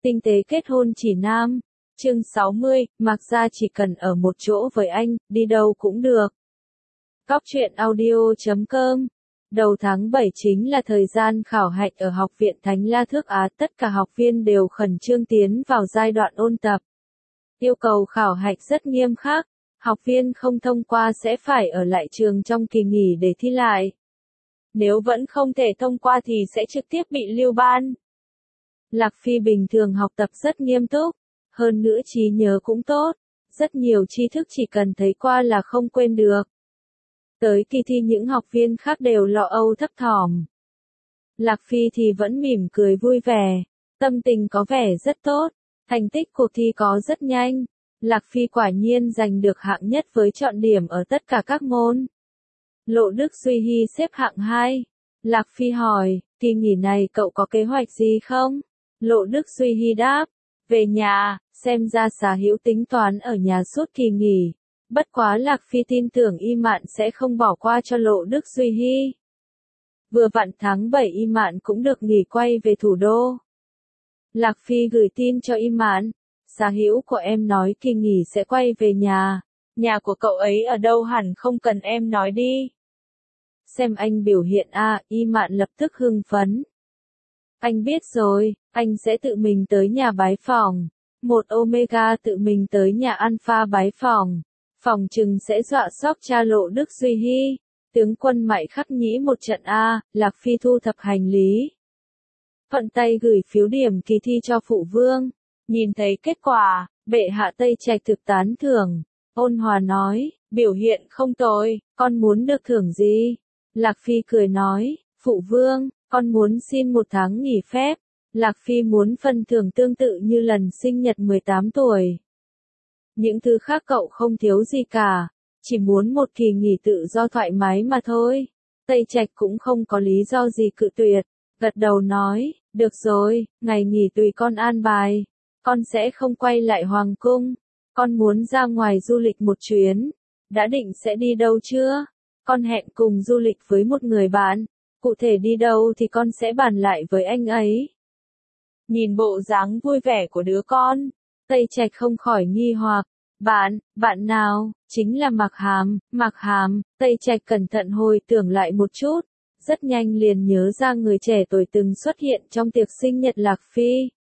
Tinh tế kết hôn chỉ nam. Chương 60, Mạc Gia chỉ cần ở một chỗ với anh, đi đâu cũng được. Góc truyện audio.com. Đầu tháng 7 chính là thời gian khảo hạch ở Học viện Thánh La Thước Á, tất cả học viên đều khẩn trương tiến vào giai đoạn ôn tập. Yêu cầu khảo hạch rất nghiêm khắc, học viên không thông qua sẽ phải ở lại trường trong kỳ nghỉ để thi lại. Nếu vẫn không thể thông qua thì sẽ trực tiếp bị lưu ban. Lạc Phi bình thường học tập rất nghiêm túc, hơn nữa trí nhớ cũng tốt, rất nhiều tri thức chỉ cần thấy qua là không quên được. Tới kỳ thi những học viên khác đều lo âu thấp thỏm. Lạc Phi thì vẫn mỉm cười vui vẻ, tâm tình có vẻ rất tốt, thành tích cuộc thi có rất nhanh. Lạc Phi quả nhiên giành được hạng nhất với trọn điểm ở tất cả các môn. Lộ Đức Duy Hy xếp hạng 2. Lạc Phi hỏi, kỳ nghỉ này cậu có kế hoạch gì không? Lộ Đức Duy Hy đáp, về nhà, xem ra Xà Hữu tính toán ở nhà suốt kỳ nghỉ. Bất quá Lạc Phi tin tưởng Y Mạn sẽ không bỏ qua cho Lộ Đức Duy Hy. Vừa vặn tháng 7 Y Mạn cũng được nghỉ quay về thủ đô. Lạc Phi gửi tin cho Y Mạn, Xà Hữu của em nói kỳ nghỉ sẽ quay về nhà. Nhà của cậu ấy ở đâu hẳn không cần em nói đi. Xem anh biểu hiện Y Mạn lập tức hưng phấn. Anh biết rồi, anh sẽ tự mình tới nhà bái phỏng. Một Omega tự mình tới nhà Alpha bái phỏng. Phòng trừng sẽ dọa sốc cha Lộ Đức Duy Hy. Tướng quân Mại Khắc Nhĩ một trận Lạc Phi thu thập hành lý. Thuận tay gửi phiếu điểm kỳ thi cho phụ vương. Nhìn thấy kết quả, bệ hạ Tây Trạch thực tán thưởng. Ôn hòa nói, biểu hiện không tồi, con muốn được thưởng gì? Lạc Phi cười nói, phụ vương, con muốn xin 1 tháng nghỉ phép. Lạc Phi muốn phần thưởng tương tự như lần sinh nhật 18 tuổi. Những thứ khác cậu không thiếu gì cả, chỉ muốn một kỳ nghỉ tự do thoải mái mà thôi. Tây Trạch cũng không có lý do gì cự tuyệt, gật đầu nói, được rồi, ngày nghỉ tùy con an bài. Con sẽ không quay lại Hoàng cung, con muốn ra ngoài du lịch một chuyến. Đã định sẽ đi đâu chưa? Con hẹn cùng du lịch với một người bạn, cụ thể đi đâu thì con sẽ bàn lại với anh ấy. Nhìn bộ dáng vui vẻ của đứa con, Tây Trạch không khỏi nghi hoặc, bạn nào, chính là Mạc Hàm, Tây Trạch cẩn thận hồi tưởng lại một chút, rất nhanh liền nhớ ra người trẻ tuổi từng xuất hiện trong tiệc sinh nhật Lạc Phi.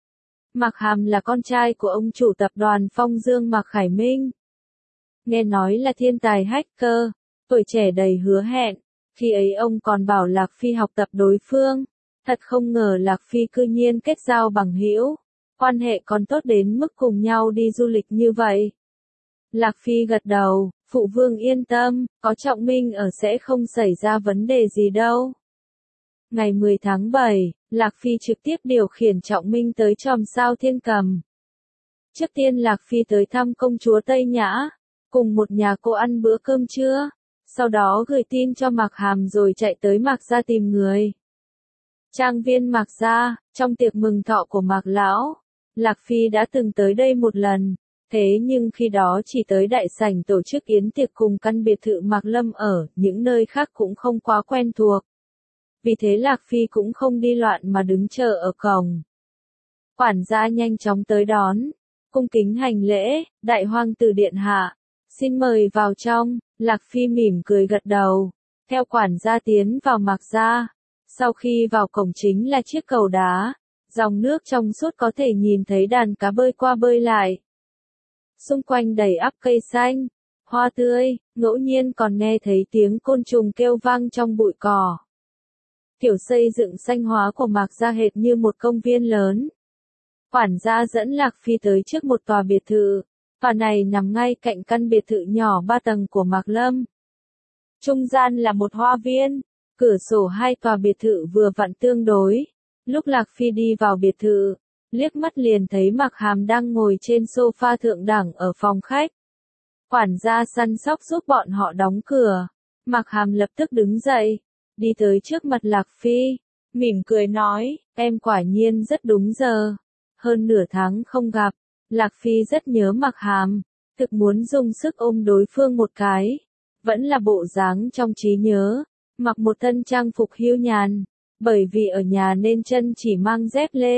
Mạc Hàm là con trai của ông chủ tập đoàn Phong Dương Mạc Khải Minh. Nghe nói là thiên tài hacker, tuổi trẻ đầy hứa hẹn, khi ấy ông còn bảo Lạc Phi học tập đối phương. Thật không ngờ Lạc Phi cư nhiên kết giao bằng hữu, quan hệ còn tốt đến mức cùng nhau đi du lịch như vậy. Lạc Phi gật đầu, phụ vương yên tâm, có Trọng Minh ở sẽ không xảy ra vấn đề gì đâu. Ngày 10 tháng 7, Lạc Phi trực tiếp điều khiển Trọng Minh tới Chòm Sao Thiên Cầm. Trước tiên Lạc Phi tới thăm công chúa Tây Nhã, cùng một nhà cô ăn bữa cơm trưa, sau đó gửi tin cho Mạc Hàm rồi chạy tới Mạc Gia tìm người. Trang viên Mạc Gia, trong tiệc mừng thọ của Mạc Lão, Lạc Phi đã từng tới đây một lần, thế nhưng khi đó chỉ tới đại sảnh tổ chức yến tiệc cùng căn biệt thự Mạc Lâm ở, những nơi khác cũng không quá quen thuộc. Vì thế Lạc Phi cũng không đi loạn mà đứng chờ ở cổng. Quản gia nhanh chóng tới đón, cung kính hành lễ, đại hoàng tử điện hạ, xin mời vào trong. Lạc Phi mỉm cười gật đầu, theo quản gia tiến vào Mạc Gia. Sau khi vào cổng chính là chiếc cầu đá, dòng nước trong suốt có thể nhìn thấy đàn cá bơi qua bơi lại. Xung quanh đầy ắp cây xanh, hoa tươi, ngẫu nhiên còn nghe thấy tiếng côn trùng kêu vang trong bụi cỏ. Kiểu xây dựng xanh hóa của Mạc Gia hệt như một công viên lớn. Quản gia dẫn Lạc Phi tới trước một tòa biệt thự, tòa này nằm ngay cạnh căn biệt thự nhỏ 3 tầng của Mạc Lâm. Trung gian là một hoa viên, cửa sổ 2 tòa biệt thự vừa vặn tương đối. Lúc Lạc Phi đi vào biệt thự, liếc mắt liền thấy Mạc Hàm đang ngồi trên sofa thượng đẳng ở phòng khách. Quản gia săn sóc giúp bọn họ đóng cửa. Mạc Hàm lập tức đứng dậy, đi tới trước mặt Lạc Phi, mỉm cười nói, em quả nhiên rất đúng giờ. Hơn nửa tháng không gặp, Lạc Phi rất nhớ Mạc Hàm, thực muốn dùng sức ôm đối phương một cái. Vẫn là bộ dáng trong trí nhớ, mặc một thân trang phục hiu nhàn, bởi vì ở nhà nên chân chỉ mang dép lê,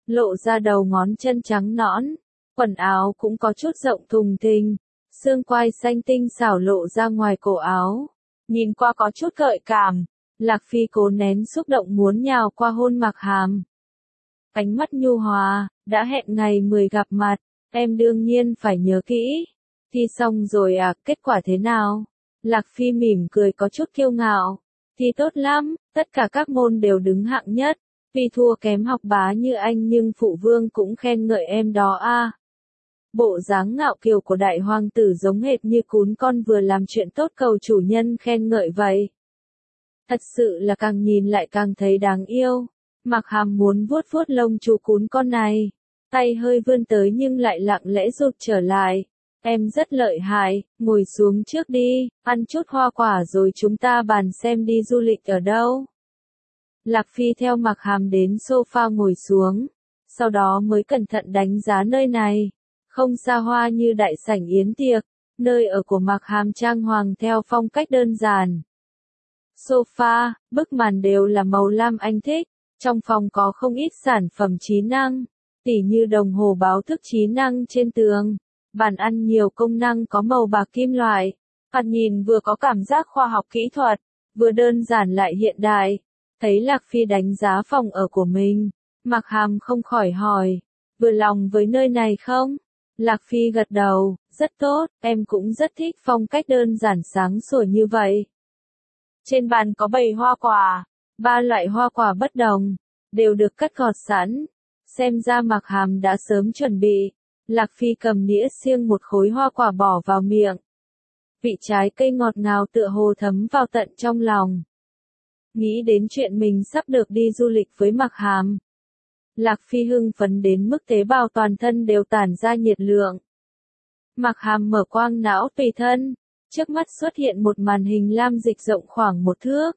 lộ ra đầu ngón chân trắng nõn, quần áo cũng có chút rộng thùng thình, xương quai xanh tinh xảo lộ ra ngoài cổ áo, nhìn qua có chút gợi cảm. Lạc Phi cố nén xúc động muốn nhào qua hôn Mạc Hàm. Ánh mắt nhu hòa, đã hẹn ngày 10 gặp mặt, em đương nhiên phải nhớ kỹ. Thi xong rồi à, kết quả thế nào? Lạc Phi mỉm cười có chút kiêu ngạo. Thi tốt lắm, tất cả các môn đều đứng hạng nhất. Tuy thua kém học bá như anh nhưng phụ vương cũng khen ngợi em đó a. Bộ dáng ngạo kiều của đại hoàng tử giống hệt như cún con vừa làm chuyện tốt cầu chủ nhân khen ngợi vậy. Thật sự là càng nhìn lại càng thấy đáng yêu. Mạc Hàm muốn vuốt vuốt lông chú cún con này. Tay hơi vươn tới nhưng lại lặng lẽ rụt trở lại. Em rất lợi hại, ngồi xuống trước đi, ăn chút hoa quả rồi chúng ta bàn xem đi du lịch ở đâu. Lạc Phi theo Mạc Hàm đến sofa ngồi xuống. Sau đó mới cẩn thận đánh giá nơi này. Không xa hoa như đại sảnh yến tiệc. Nơi ở của Mạc Hàm trang hoàng theo phong cách đơn giản. Sofa, bức màn đều là màu lam anh thích. Trong phòng có không ít sản phẩm trí năng, tỉ như đồng hồ báo thức trí năng trên tường. Bàn ăn nhiều công năng có màu bạc kim loại. Thoạt nhìn vừa có cảm giác khoa học kỹ thuật, vừa đơn giản lại hiện đại. Thấy Lạc Phi đánh giá phòng ở của mình, Mạc Hàm không khỏi hỏi, vừa lòng với nơi này không? Lạc Phi gật đầu, rất tốt, em cũng rất thích phong cách đơn giản sáng sủa như vậy. Trên bàn có bày hoa quả, 3 loại hoa quả bất đồng, đều được cắt gọt sẵn. Xem ra Mạc Hàm đã sớm chuẩn bị. Lạc Phi cầm nĩa xiêng một khối hoa quả bỏ vào miệng. Vị trái cây ngọt ngào tựa hồ thấm vào tận trong lòng. Nghĩ đến chuyện mình sắp được đi du lịch với Mạc Hàm. Lạc Phi hưng phấn đến mức tế bào toàn thân đều tản ra nhiệt lượng. Mạc Hàm mở quang não tùy thân. Trước mắt xuất hiện một màn hình lam dịch rộng khoảng 1 thước.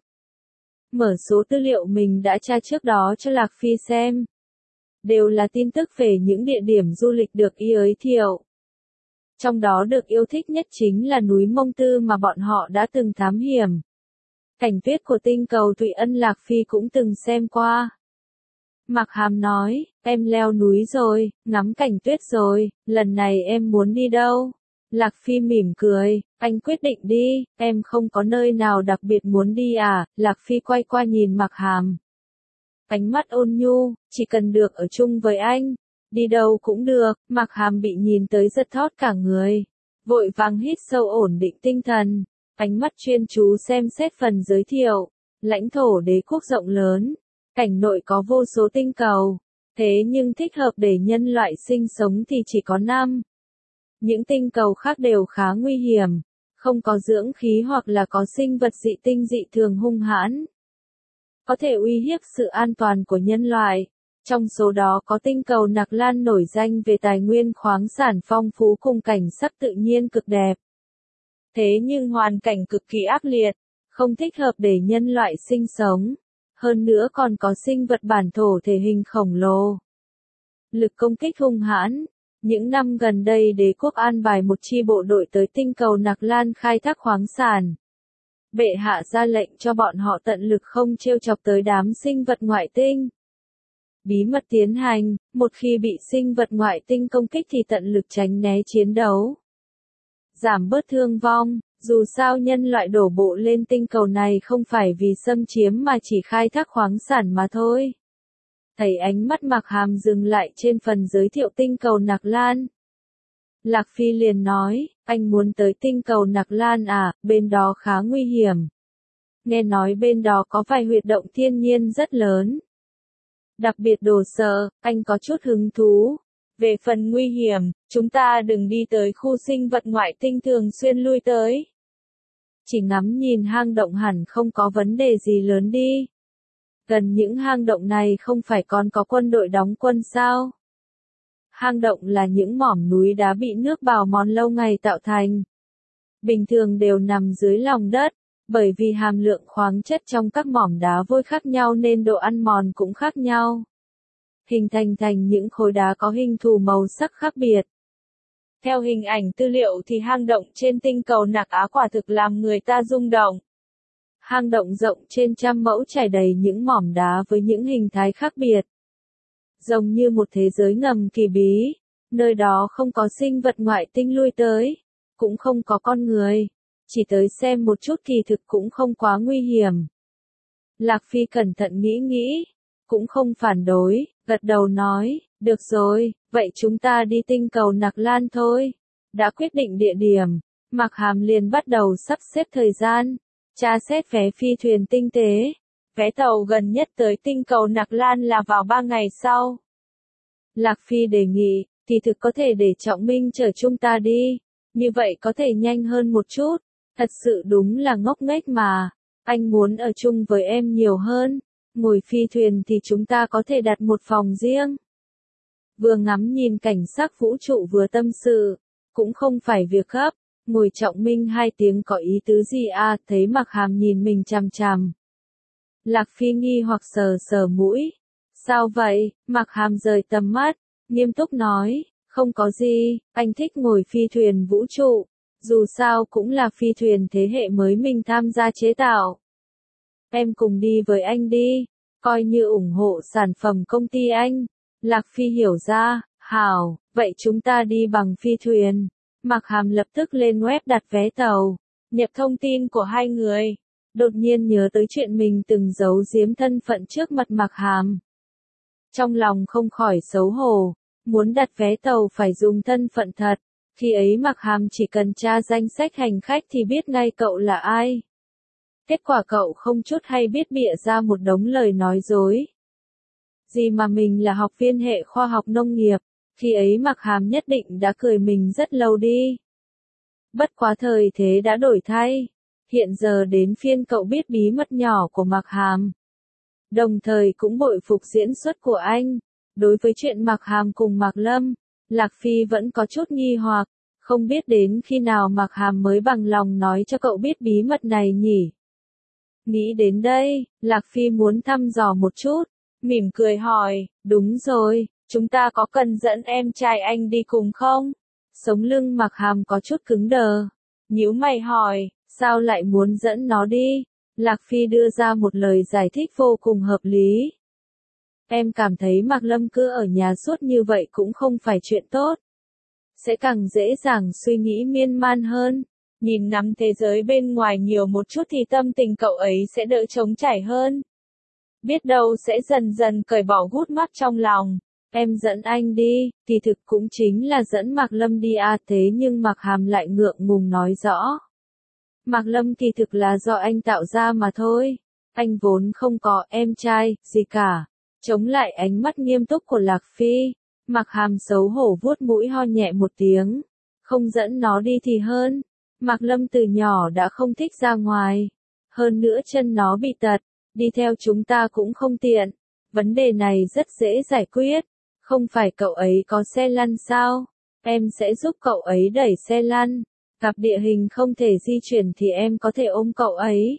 Mở số tư liệu mình đã tra trước đó cho Lạc Phi xem. Đều là tin tức về những địa điểm du lịch được giới thiệu. Trong đó được yêu thích nhất chính là núi Mông Tư mà bọn họ đã từng thám hiểm. Cảnh tuyết của tinh cầu Thụy Ân Lạc Phi cũng từng xem qua. Mạc Hàm nói, em leo núi rồi, ngắm cảnh tuyết rồi, lần này em muốn đi đâu? Lạc Phi mỉm cười, anh quyết định đi, em không có nơi nào đặc biệt muốn đi à? Lạc Phi quay qua nhìn Mạc Hàm. Ánh mắt ôn nhu, chỉ cần được ở chung với anh, đi đâu cũng được. Mạc Hàm bị nhìn tới giật thót cả người, vội vàng hít sâu ổn định tinh thần, ánh mắt chuyên chú xem xét phần giới thiệu. Lãnh thổ đế quốc rộng lớn, cảnh nội có vô số tinh cầu, thế nhưng thích hợp để nhân loại sinh sống thì chỉ có 5. Những tinh cầu khác đều khá nguy hiểm, không có dưỡng khí hoặc là có sinh vật dị tinh dị thường hung hãn, có thể uy hiếp sự an toàn của nhân loại. Trong số đó có tinh cầu Nạc Lan nổi danh về tài nguyên khoáng sản phong phú cùng cảnh sắc tự nhiên cực đẹp. Thế nhưng hoàn cảnh cực kỳ ác liệt, không thích hợp để nhân loại sinh sống. Hơn nữa còn có sinh vật bản thổ thể hình khổng lồ. Lực công kích hung hãn. Những năm gần đây đế quốc an bài một chi bộ đội tới tinh cầu Nạc Lan khai thác khoáng sản. Bệ hạ ra lệnh cho bọn họ tận lực không trêu chọc tới đám sinh vật ngoại tinh. Bí mật tiến hành, một khi bị sinh vật ngoại tinh công kích thì tận lực tránh né chiến đấu. Giảm bớt thương vong, dù sao nhân loại đổ bộ lên tinh cầu này không phải vì xâm chiếm mà chỉ khai thác khoáng sản mà thôi. Thấy ánh mắt Mạc Hàm dừng lại trên phần giới thiệu tinh cầu Nạc Lan. Lạc Phi liền nói, anh muốn tới tinh cầu Nạc Lan à, bên đó khá nguy hiểm. Nghe nói bên đó có vài huyệt động thiên nhiên rất lớn. Đặc biệt đồ sộ, anh có chút hứng thú. Về phần nguy hiểm, chúng ta đừng đi tới khu sinh vật ngoại tinh thường xuyên lui tới. Chỉ ngắm nhìn hang động hẳn không có vấn đề gì lớn đi. Gần những hang động này không phải còn có quân đội đóng quân sao? Hang động là những mỏm núi đá bị nước bào mòn lâu ngày tạo thành. Bình thường đều nằm dưới lòng đất, bởi vì hàm lượng khoáng chất trong các mỏm đá vôi khác nhau nên độ ăn mòn cũng khác nhau. Hình thành những khối đá có hình thù màu sắc khác biệt. Theo hình ảnh tư liệu thì hang động trên tinh cầu Nạc Á quả thực làm người ta rung động. Hang động rộng trên trăm mẫu trải đầy những mỏm đá với những hình thái khác biệt. giống như một thế giới ngầm kỳ bí, nơi đó không có sinh vật ngoại tinh lui tới, cũng không có con người, chỉ tới xem một chút kỳ thực cũng không quá nguy hiểm. Lạc Phi cẩn thận nghĩ nghĩ, cũng không phản đối, gật đầu nói, được rồi, vậy chúng ta đi tinh cầu Nặc Lan thôi. Đã quyết định địa điểm, Mạc Hàm liền bắt đầu sắp xếp thời gian, tra xét vé phi thuyền tinh tế. Vé tàu gần nhất tới tinh cầu Nặc Lan là vào 3 ngày sau. Lạc Phi đề nghị, thì thực có thể để Trọng Minh chở chúng ta đi, như vậy có thể nhanh hơn một chút, thật sự đúng là ngốc nghếch mà, anh muốn ở chung với em nhiều hơn, ngồi phi thuyền thì chúng ta có thể đặt một phòng riêng. Vừa ngắm nhìn cảnh sắc vũ trụ vừa tâm sự, cũng không phải việc gấp, ngồi Trọng Minh 2 tiếng có ý tứ gì à, thấy Mạc Hàm nhìn mình chằm chằm. Lạc Phi nghi hoặc sờ sờ mũi. Sao vậy? Mạc Hàm rời tầm mắt, nghiêm túc nói, không có gì, anh thích ngồi phi thuyền vũ trụ, dù sao cũng là phi thuyền thế hệ mới mình tham gia chế tạo. Em cùng đi với anh đi, coi như ủng hộ sản phẩm công ty anh. Lạc Phi hiểu ra, hảo, vậy chúng ta đi bằng phi thuyền. Mạc Hàm lập tức lên web đặt vé tàu, nhập thông tin của hai người. Đột nhiên nhớ tới chuyện mình từng giấu giếm thân phận trước mặt Mạc Hàm. Trong lòng không khỏi xấu hổ, muốn đặt vé tàu phải dùng thân phận thật, khi ấy Mạc Hàm chỉ cần tra danh sách hành khách thì biết ngay cậu là ai. Kết quả cậu không chút hay biết bịa ra một đống lời nói dối. Gì mà mình là học viên hệ khoa học nông nghiệp, khi ấy Mạc Hàm nhất định đã cười mình rất lâu đi. Bất quá thời thế đã đổi thay. Hiện giờ đến phiên cậu biết bí mật nhỏ của Mạc Hàm. Đồng thời cũng bội phục diễn xuất của anh. Đối với chuyện Mạc Hàm cùng Mạc Lâm, Lạc Phi vẫn có chút nghi hoặc, không biết đến khi nào Mạc Hàm mới bằng lòng nói cho cậu biết bí mật này nhỉ. Nghĩ đến đây, Lạc Phi muốn thăm dò một chút, mỉm cười hỏi, đúng rồi, chúng ta có cần dẫn em trai anh đi cùng không? Sống lưng Mạc Hàm có chút cứng đờ, nhíu mày hỏi, sao lại muốn dẫn nó đi? Lạc Phi đưa ra một lời giải thích vô cùng hợp lý. Em cảm thấy Mạc Lâm cứ ở nhà suốt như vậy cũng không phải chuyện tốt. Sẽ càng dễ dàng suy nghĩ miên man hơn. Nhìn ngắm thế giới bên ngoài nhiều một chút thì tâm tình cậu ấy sẽ đỡ trống trải hơn. Biết đâu sẽ dần dần cởi bỏ gút mắt trong lòng. Em dẫn anh đi, thì thực cũng chính là dẫn Mạc Lâm đi à, thế nhưng Mạc Hàm lại ngượng ngùng nói rõ. Mạc Lâm thì thực là do anh tạo ra mà thôi. Anh vốn không có em trai, gì cả. Chống lại ánh mắt nghiêm túc của Lạc Phi. Mạc Hàm xấu hổ vuốt mũi ho nhẹ một tiếng. Không dẫn nó đi thì hơn. Mạc Lâm từ nhỏ đã không thích ra ngoài. Hơn nữa chân nó bị tật. Đi theo chúng ta cũng không tiện. Vấn đề này rất dễ giải quyết. Không phải cậu ấy có xe lăn sao? Em sẽ giúp cậu ấy đẩy xe lăn. Gặp địa hình không thể di chuyển thì em có thể ôm cậu ấy.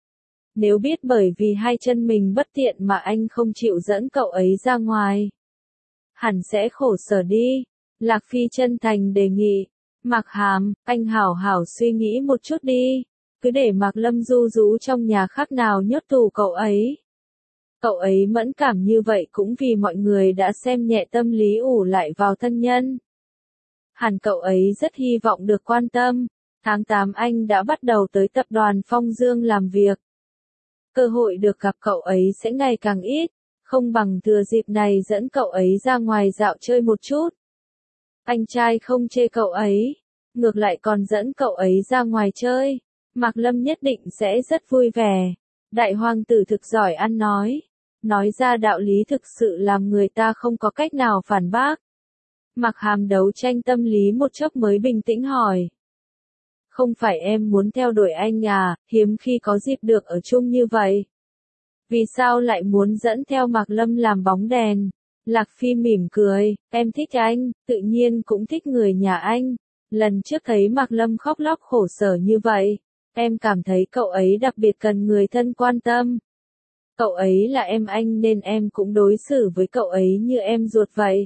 Nếu biết bởi vì hai chân mình bất tiện mà anh không chịu dẫn cậu ấy ra ngoài, hẳn sẽ khổ sở đi. Lạc Phi chân thành đề nghị. Mạc Hàm, anh hảo hảo suy nghĩ một chút đi. Cứ để Mạc Lâm ru rú trong nhà khác nào nhốt tù cậu ấy. Cậu ấy mẫn cảm như vậy cũng vì mọi người đã xem nhẹ tâm lý ủ lại vào thân nhân. Hẳn cậu ấy rất hy vọng được quan tâm. Tháng 8 anh đã bắt đầu tới tập đoàn Phong Dương làm việc. Cơ hội được gặp cậu ấy sẽ ngày càng ít, không bằng thừa dịp này dẫn cậu ấy ra ngoài dạo chơi một chút. Anh trai không chê cậu ấy, ngược lại còn dẫn cậu ấy ra ngoài chơi. Mạc Lâm nhất định sẽ rất vui vẻ. Đại hoàng tử thực giỏi ăn nói ra đạo lý thực sự làm người ta không có cách nào phản bác. Mạc Hàm đấu tranh tâm lý một chốc mới bình tĩnh hỏi. Không phải em muốn theo đuổi anh à, hiếm khi có dịp được ở chung như vậy. Vì sao lại muốn dẫn theo Mạc Lâm làm bóng đèn? Lạc Phi mỉm cười, em thích anh, tự nhiên cũng thích người nhà anh. Lần trước thấy Mạc Lâm khóc lóc khổ sở như vậy, em cảm thấy cậu ấy đặc biệt cần người thân quan tâm. Cậu ấy là em anh nên em cũng đối xử với cậu ấy như em ruột vậy.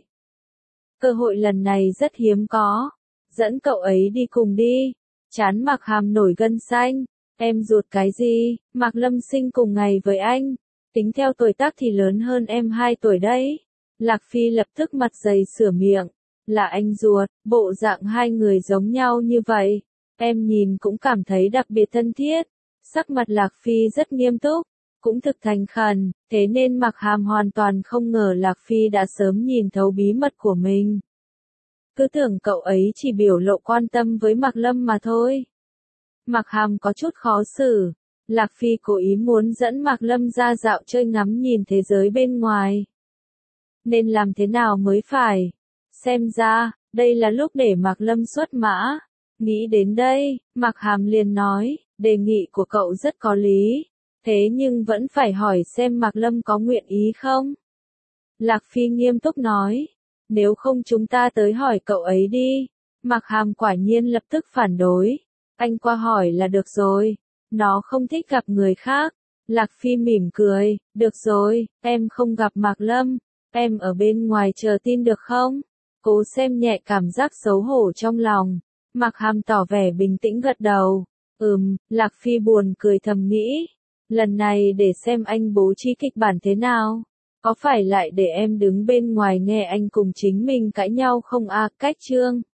Cơ hội lần này rất hiếm có. Dẫn cậu ấy đi cùng đi. Chán Mạc Hàm nổi gân xanh. Em ruột cái gì? Mạc Lâm sinh cùng ngày với anh. Tính theo tuổi tác thì lớn hơn em 2 tuổi đấy. Lạc Phi lập tức mặt dày sửa miệng. Là anh ruột, bộ dạng hai người giống nhau như vậy. Em nhìn cũng cảm thấy đặc biệt thân thiết. Sắc mặt Lạc Phi rất nghiêm túc, cũng thực thành khẩn, thế nên Mạc Hàm hoàn toàn không ngờ Lạc Phi đã sớm nhìn thấu bí mật của mình. Cứ tưởng cậu ấy chỉ biểu lộ quan tâm với Mạc Lâm mà thôi. Mạc Hàm có chút khó xử. Lạc Phi cố ý muốn dẫn Mạc Lâm ra dạo chơi ngắm nhìn thế giới bên ngoài. Nên làm thế nào mới phải? Xem ra, đây là lúc để Mạc Lâm xuất mã. Nghĩ đến đây, Mạc Hàm liền nói, đề nghị của cậu rất có lý. Thế nhưng vẫn phải hỏi xem Mạc Lâm có nguyện ý không? Lạc Phi nghiêm túc nói, nếu không chúng ta tới hỏi cậu ấy đi. Mạc Hàm quả nhiên lập tức phản đối. Anh qua hỏi là được rồi. Nó không thích gặp người khác. Lạc Phi mỉm cười, được rồi, em không gặp Mạc Lâm. Em ở bên ngoài chờ tin được không? Cố xem nhẹ cảm giác xấu hổ trong lòng. Mạc Hàm tỏ vẻ bình tĩnh gật đầu. Lạc Phi buồn cười thầm nghĩ. Lần này để xem anh bố trí kịch bản thế nào. Có phải lại để em đứng bên ngoài nghe anh cùng chính mình cãi nhau không à? Cách chương